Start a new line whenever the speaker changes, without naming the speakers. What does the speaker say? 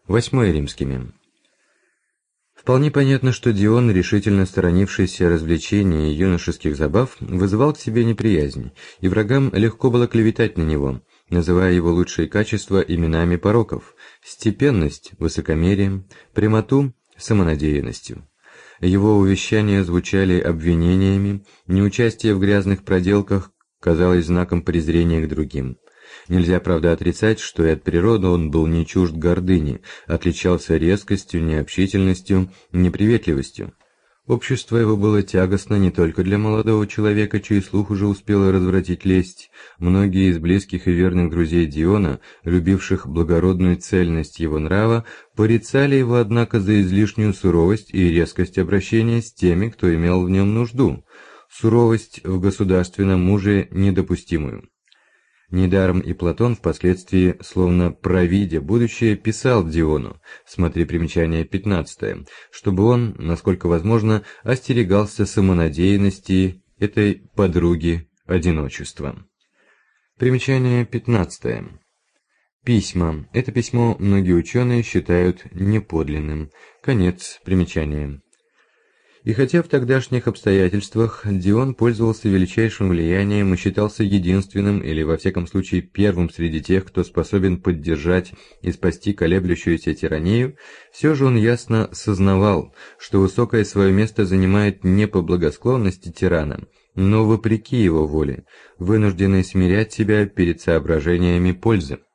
8 римскими. Вполне понятно, что Дион, решительно сторонившийся развлечений и юношеских забав, вызывал к себе неприязнь, и врагам легко было клеветать на него, называя его лучшие качества именами пороков: степенность – высокомерием, прямоту – самонадеянностью. Его увещания звучали обвинениями, неучастие в грязных проделках казалось знаком презрения к другим. Нельзя, правда, отрицать, что и от природы он был не чужд гордыни, отличался резкостью, необщительностью, неприветливостью. Общество его было тягостно не только для молодого человека, чей слух уже успела развратить лесть. Многие из близких и верных друзей Диона, любивших благородную цельность его нрава, порицали его, однако, за излишнюю суровость и резкость обращения с теми, кто имел в нем нужду, суровость в государственном муже недопустимую. Недаром и Платон впоследствии, словно провидя будущее, писал Диону, смотри примечание 15, чтобы он, насколько возможно, остерегался самонадеянности этой подруги одиночества. Примечание 15. Письма. Это письмо многие ученые считают неподлинным. Конец примечания. И хотя в тогдашних обстоятельствах Дион пользовался величайшим влиянием и считался единственным, или во всяком случае первым среди тех, кто способен поддержать и спасти колеблющуюся тиранию, все же он ясно сознавал, что высокое свое место занимает не по благосклонности тирана, но вопреки его воле, вынужденный смирять себя перед соображениями пользы.